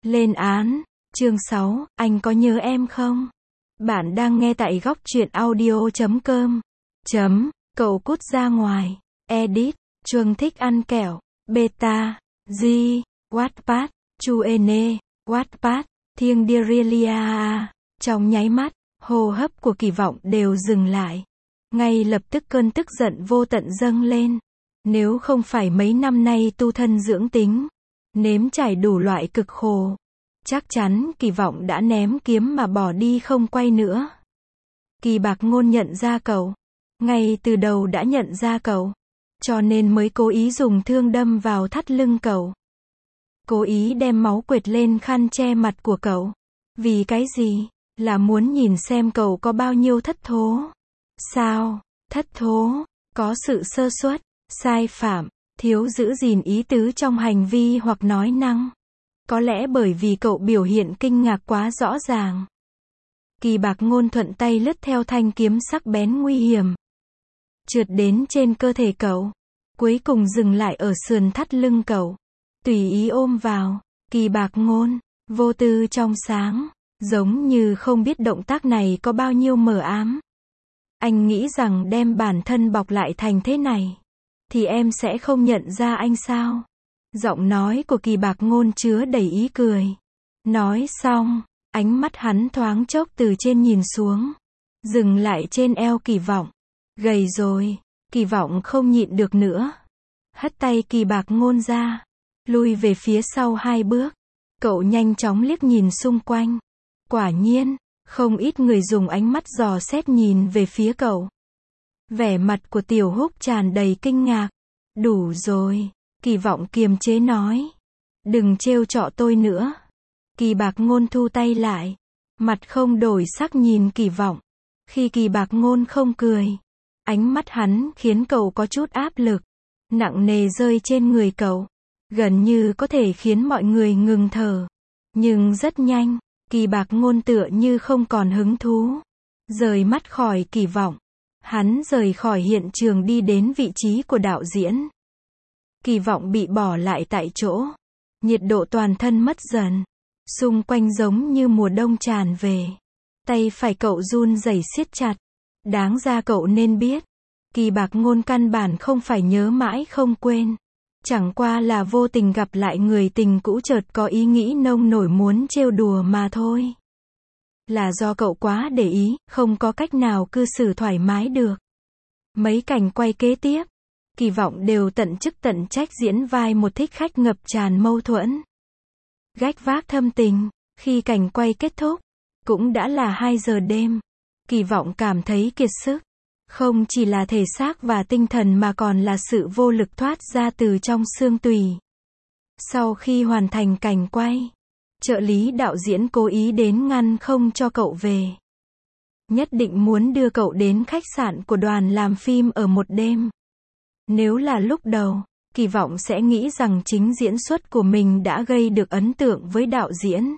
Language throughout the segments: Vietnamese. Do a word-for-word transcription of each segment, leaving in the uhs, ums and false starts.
Lên án. Chương sáu, anh có nhớ em không? Bạn đang nghe tại góc truyện audio chấm com. Chấm, cậu cút ra ngoài. Edit, Chuông thích ăn kẹo. Beta, G, Wattpad, Chuene, Wattpad, Thiêng Derelia. Trong nháy mắt, hô hấp của Kỳ Vọng đều dừng lại. Ngay lập tức cơn tức giận vô tận dâng lên. Nếu không phải mấy năm nay tu thân dưỡng tính, nếm trải đủ loại cực khổ, chắc chắn Kỳ Vọng đã ném kiếm mà bỏ đi không quay nữa. Kỳ Bạc Ngôn nhận ra cậu, ngay từ đầu đã nhận ra cậu, cho nên mới cố ý dùng thương đâm vào thắt lưng cậu. Cố ý đem máu quệt lên khăn che mặt của cậu. Vì cái gì? Là muốn nhìn xem cậu có bao nhiêu thất thố. Sao? Thất thố? Có sự sơ suất, sai phạm, thiếu giữ gìn ý tứ trong hành vi hoặc nói năng. Có lẽ bởi vì cậu biểu hiện kinh ngạc quá rõ ràng. Kỳ Bạc Ngôn thuận tay lướt theo thanh kiếm sắc bén nguy hiểm, trượt đến trên cơ thể cậu, cuối cùng dừng lại ở sườn thắt lưng cậu, tùy ý ôm vào. Kỳ Bạc Ngôn, vô tư trong sáng, giống như không biết động tác này có bao nhiêu mờ ám. Anh nghĩ rằng đem bản thân bọc lại thành thế này, thì em sẽ không nhận ra anh sao? Giọng nói của Kỳ Bạc Ngôn chứa đầy ý cười. Nói xong, ánh mắt hắn thoáng chốc từ trên nhìn xuống, dừng lại trên eo Kỳ Vọng. Gầy rồi. Kỳ Vọng không nhịn được nữa, hất tay Kỳ Bạc Ngôn ra, lui về phía sau hai bước. Cậu nhanh chóng liếc nhìn xung quanh. Quả nhiên, không ít người dùng ánh mắt dò xét nhìn về phía cậu. Vẻ mặt của Tiểu Húc tràn đầy kinh ngạc. Đủ rồi. Kỳ Vọng kiềm chế nói. Đừng trêu chọ tôi nữa. Kỳ Bạc Ngôn thu tay lại, mặt không đổi sắc nhìn Kỳ Vọng. Khi Kỳ Bạc Ngôn không cười, ánh mắt hắn khiến cậu có chút áp lực, nặng nề rơi trên người cậu, gần như có thể khiến mọi người ngừng thở. Nhưng rất nhanh, Kỳ Bạc Ngôn tựa như không còn hứng thú, rời mắt khỏi Kỳ Vọng. Hắn rời khỏi hiện trường đi đến vị trí của đạo diễn. Kỳ Vọng bị bỏ lại tại chỗ, nhiệt độ toàn thân mất dần, xung quanh giống như mùa đông tràn về. Tay phải cậu run rẩy siết chặt. Đáng ra cậu nên biết, Kỳ Bạc Ngôn căn bản không phải nhớ mãi không quên, chẳng qua là vô tình gặp lại người tình cũ chợt có ý nghĩ nông nổi muốn trêu đùa mà thôi. Là do cậu quá để ý, không có cách nào cư xử thoải mái được. Mấy cảnh quay kế tiếp, Kỳ Vọng đều tận chức tận trách diễn vai một thích khách ngập tràn mâu thuẫn, gách vác thâm tình. Khi cảnh quay kết thúc, cũng đã là hai giờ đêm. Kỳ Vọng cảm thấy kiệt sức, không chỉ là thể xác và tinh thần mà còn là sự vô lực thoát ra từ trong xương tủy. Sau khi hoàn thành cảnh quay, trợ lý đạo diễn cố ý đến ngăn không cho cậu về. Nhất định muốn đưa cậu đến khách sạn của đoàn làm phim ở một đêm. Nếu là lúc đầu, Kỳ Vọng sẽ nghĩ rằng chính diễn xuất của mình đã gây được ấn tượng với đạo diễn,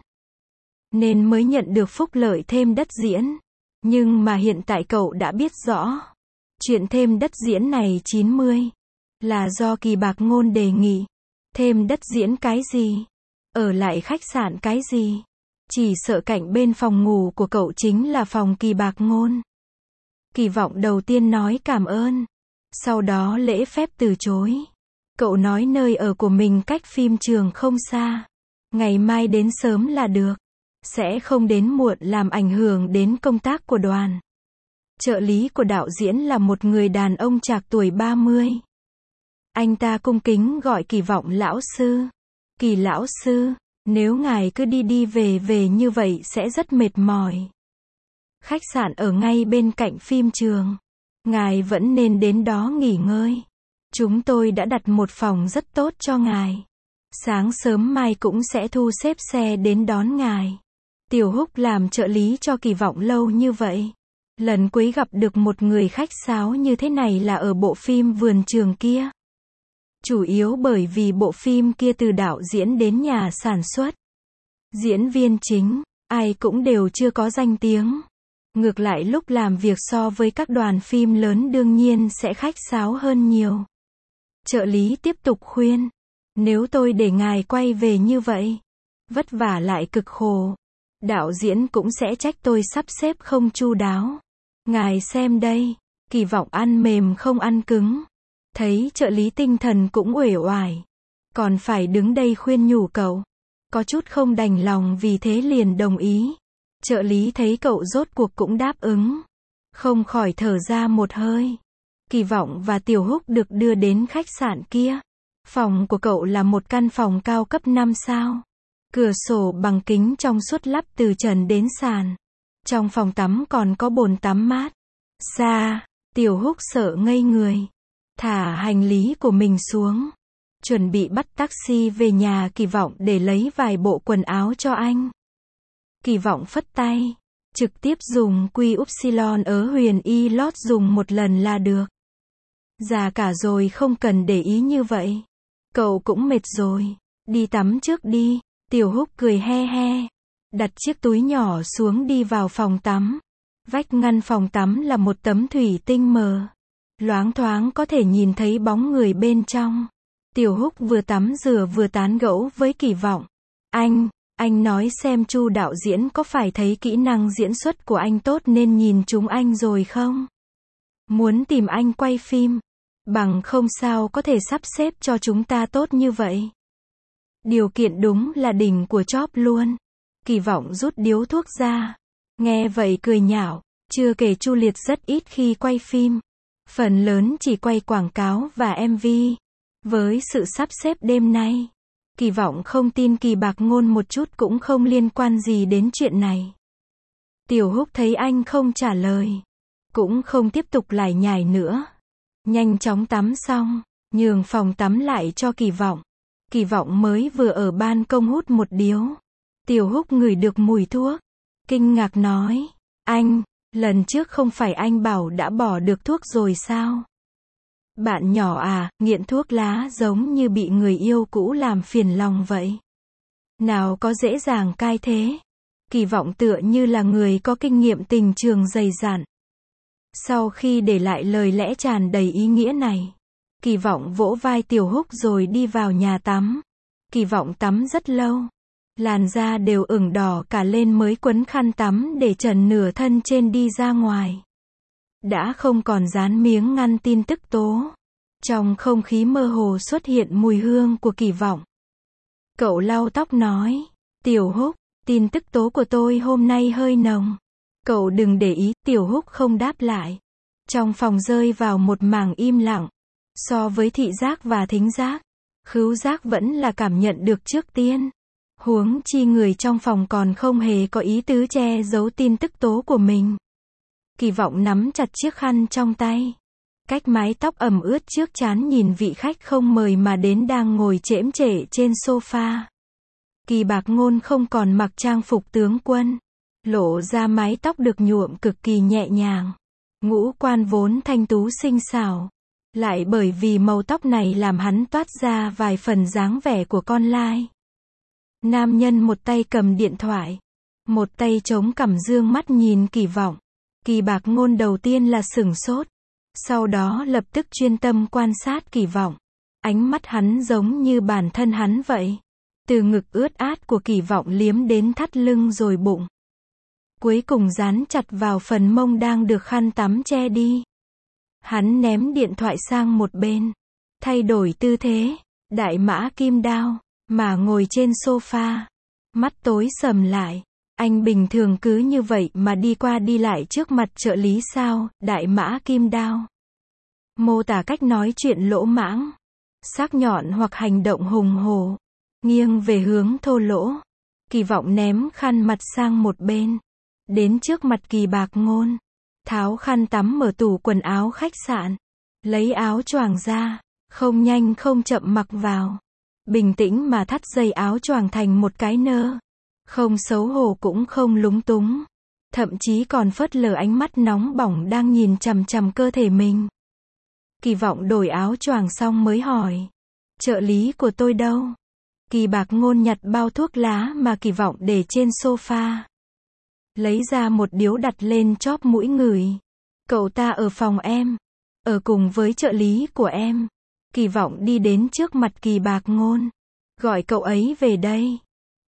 nên mới nhận được phúc lợi thêm đất diễn. Nhưng mà hiện tại cậu đã biết rõ, chuyện thêm đất diễn này chín mươi là do Kỳ Bạc Ngôn đề nghị. Thêm đất diễn cái gì? Ở lại khách sạn cái gì? Chỉ sợ cạnh bên phòng ngủ của cậu chính là phòng Kỳ Bạc Ngôn. Kỳ Vọng đầu tiên nói cảm ơn, sau đó lễ phép từ chối. Cậu nói nơi ở của mình cách phim trường không xa, ngày mai đến sớm là được, sẽ không đến muộn làm ảnh hưởng đến công tác của đoàn. Trợ lý của đạo diễn là một người đàn ông trạc tuổi ba mươi. Anh ta cung kính gọi Kỳ Vọng lão sư. Kỳ lão sư, nếu ngài cứ đi đi về về như vậy sẽ rất mệt mỏi. Khách sạn ở ngay bên cạnh phim trường, ngài vẫn nên đến đó nghỉ ngơi. Chúng tôi đã đặt một phòng rất tốt cho ngài. Sáng sớm mai cũng sẽ thu xếp xe đến đón ngài. Tiểu Húc làm trợ lý cho Kỳ Vọng lâu như vậy, lần cuối gặp được một người khách sáo như thế này là ở bộ phim Vườn Trường kia. Chủ yếu bởi vì bộ phim kia từ đạo diễn đến nhà sản xuất, diễn viên chính, ai cũng đều chưa có danh tiếng. Ngược lại lúc làm việc so với các đoàn phim lớn đương nhiên sẽ khách sáo hơn nhiều. Trợ lý tiếp tục khuyên, nếu tôi để ngài quay về như vậy, Vất vả lại cực khổ. Đạo diễn cũng sẽ trách tôi sắp xếp không chu đáo. Ngài xem đây, Kỳ Vọng ăn mềm không ăn cứng. Thấy trợ lý tinh thần cũng uể oải. Còn phải đứng đây khuyên nhủ cậu. Có chút không đành lòng vì thế liền đồng ý. Trợ lý thấy cậu rốt cuộc cũng đáp ứng. Không khỏi thở ra một hơi. Kỳ Vọng và Tiểu Húc được đưa đến khách sạn kia. Phòng của cậu là một căn phòng cao cấp năm sao. Cửa sổ bằng kính trong suốt lắp từ trần đến sàn. Trong phòng tắm còn có bồn tắm mát. Xa, Tiểu Húc sợ ngây người. Thả hành lý của mình xuống. Chuẩn bị bắt taxi về nhà Kỳ Vọng để lấy vài bộ quần áo cho anh. Kỳ Vọng phất tay. Trực tiếp dùng quy upsilon ở Huyền Y Lót dùng một lần là được. Già cả rồi không cần để ý như vậy. Cậu cũng mệt rồi. Đi tắm trước đi. Tiểu Húc cười he he. Đặt chiếc túi nhỏ xuống đi vào phòng tắm. Vách ngăn phòng tắm là một tấm thủy tinh mờ. Loáng thoáng có thể nhìn thấy bóng người bên trong. Tiểu Húc vừa tắm rửa vừa tán gẫu với Kỳ Vọng. Anh, anh nói xem Chu đạo diễn có phải thấy kỹ năng diễn xuất của anh tốt nên nhìn chúng anh rồi không? Muốn tìm anh quay phim. Bằng không sao có thể sắp xếp cho chúng ta tốt như vậy. Điều kiện đúng là đỉnh của chóp luôn. Kỳ Vọng rút điếu thuốc ra. Nghe vậy cười nhạo. Chưa kể Chu Liệt rất ít khi quay phim. Phần lớn chỉ quay quảng cáo và em vê. Với sự sắp xếp đêm nay, Kỳ Vọng không tin Kỳ Bạc Ngôn một chút cũng không liên quan gì đến chuyện này. Tiểu Húc thấy anh không trả lời. Cũng không tiếp tục lải nhải nữa. Nhanh chóng tắm xong, nhường phòng tắm lại cho Kỳ Vọng. Kỳ Vọng mới vừa ở ban công hút một điếu. Tiểu Húc ngửi được mùi thuốc. Kinh ngạc nói, anh, lần trước không phải anh bảo đã bỏ được thuốc rồi sao? Bạn nhỏ à, nghiện thuốc lá giống như bị người yêu cũ làm phiền lòng vậy. Nào có dễ dàng cai thế. Kỳ Vọng tựa như là người có kinh nghiệm tình trường dày dặn. Sau khi để lại lời lẽ tràn đầy ý nghĩa này, Kỳ Vọng vỗ vai Tiểu Húc rồi đi vào nhà tắm. Kỳ Vọng tắm rất lâu. Làn da đều ửng đỏ cả lên mới quấn khăn tắm để trần nửa thân trên đi ra ngoài. Đã không còn dán miếng ngăn tin tức tố. Trong không khí mơ hồ xuất hiện mùi hương của Kỳ Vọng. Cậu lau tóc nói, Tiểu Húc, tin tức tố của tôi hôm nay hơi nồng. Cậu đừng để ý. Tiểu Húc không đáp lại. Trong phòng rơi vào một mảng im lặng. So với thị giác và thính giác, khứu giác vẫn là cảm nhận được trước tiên. Huống chi người trong phòng còn không hề có ý tứ che giấu tin tức tố của mình. Kỳ Vọng nắm chặt chiếc khăn trong tay. Cách mái tóc ẩm ướt trước trán nhìn vị khách không mời mà đến đang ngồi chễm chệ trên sofa. Kỳ Bạc Ngôn không còn mặc trang phục tướng quân. Lộ ra mái tóc được nhuộm cực kỳ nhẹ nhàng. Ngũ quan vốn thanh tú xinh xảo. Lại bởi vì màu tóc này làm hắn toát ra vài phần dáng vẻ của con lai. Nam nhân một tay cầm điện thoại. Một tay chống cằm dương mắt nhìn Kỳ Vọng. Kỳ Bạc Ngôn đầu tiên là sửng sốt. Sau đó lập tức chuyên tâm quan sát Kỳ Vọng. Ánh mắt hắn giống như bản thân hắn vậy. Từ ngực ướt át của Kỳ Vọng liếm đến thắt lưng rồi bụng. Cuối cùng dán chặt vào phần mông đang được khăn tắm che đi. Hắn ném điện thoại sang một bên. Thay đổi tư thế. Đại mã kim đao. Mà ngồi trên sofa. Mắt tối sầm lại. Anh bình thường cứ như vậy mà đi qua đi lại trước mặt trợ lý sao? Đại mã kim đao. Mô tả cách nói chuyện lỗ mãng. Sắc nhọn hoặc hành động hùng hổ. Nghiêng về hướng thô lỗ. Kỳ Vọng ném khăn mặt sang một bên. Đến trước mặt Kỳ Bạc Ngôn. Tháo khăn tắm mở tủ quần áo khách sạn. Lấy áo choàng ra. Không nhanh không chậm mặc vào. Bình tĩnh mà thắt dây áo choàng thành một cái nơ. Không xấu hổ cũng không lúng túng. Thậm chí còn phớt lờ ánh mắt nóng bỏng đang nhìn chằm chằm cơ thể mình. Kỳ Vọng đổi áo choàng xong mới hỏi. Trợ lý của tôi đâu? Kỳ Bạc Ngôn nhặt bao thuốc lá mà Kỳ Vọng để trên sofa. Lấy ra một điếu đặt lên chóp mũi ngửi. Cậu ta ở phòng em. Ở cùng với trợ lý của em. Kỳ Vọng đi đến trước mặt Kỳ Bạc Ngôn. Gọi cậu ấy về đây.